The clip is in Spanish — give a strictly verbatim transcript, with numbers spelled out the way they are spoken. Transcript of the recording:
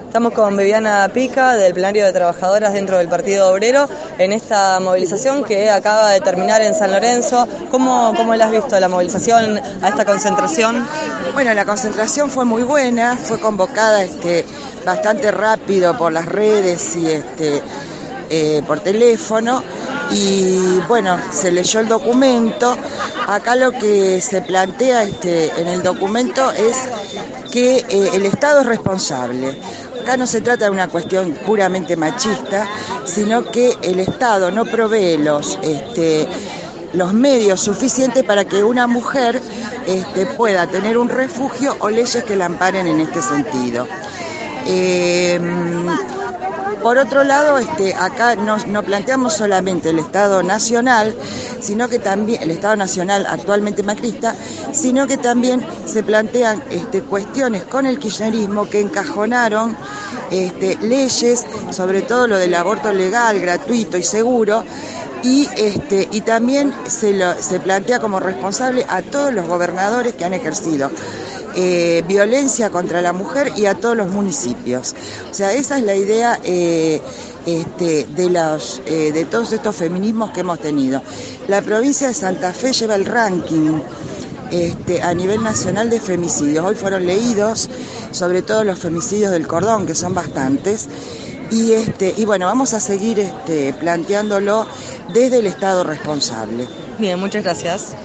Estamos con Viviana Pica del Plenario de Trabajadoras dentro del Partido Obrero en esta movilización que acaba de terminar en San Lorenzo. ¿Cómo, cómo la has visto la movilización a esta concentración? Bueno, la concentración fue muy buena, fue convocada este, bastante rápido por las redes y este, eh, por teléfono y bueno, se leyó el documento. Acá lo que se plantea este, en el documento es que eh, el Estado es responsable. Acá no se trata de una cuestión puramente machista, sino que el Estado no provee los, este, los medios suficientes para que una mujer este, pueda tener un refugio o leyes que la amparen en este sentido. Eh, Por otro lado, este, acá no, no planteamos solamente el Estado nacional, sino que también el Estado nacional actualmente macrista, sino que también se plantean este, cuestiones con el kirchnerismo que encajonaron este, leyes, sobre todo lo del aborto legal, gratuito y seguro, y, este, y también se, lo, se plantea como responsable a todos los gobernadores que han ejercido Eh, violencia contra la mujer y a todos los municipios. O sea, esa es la idea eh, este, de, los, eh, de todos estos feminismos que hemos tenido. La provincia de Santa Fe lleva el ranking este, a nivel nacional de femicidios. Hoy fueron leídos, sobre todo los femicidios del Cordón, que son bastantes. Y, este, y bueno, vamos a seguir este, planteándolo desde el Estado responsable. Bien, muchas gracias.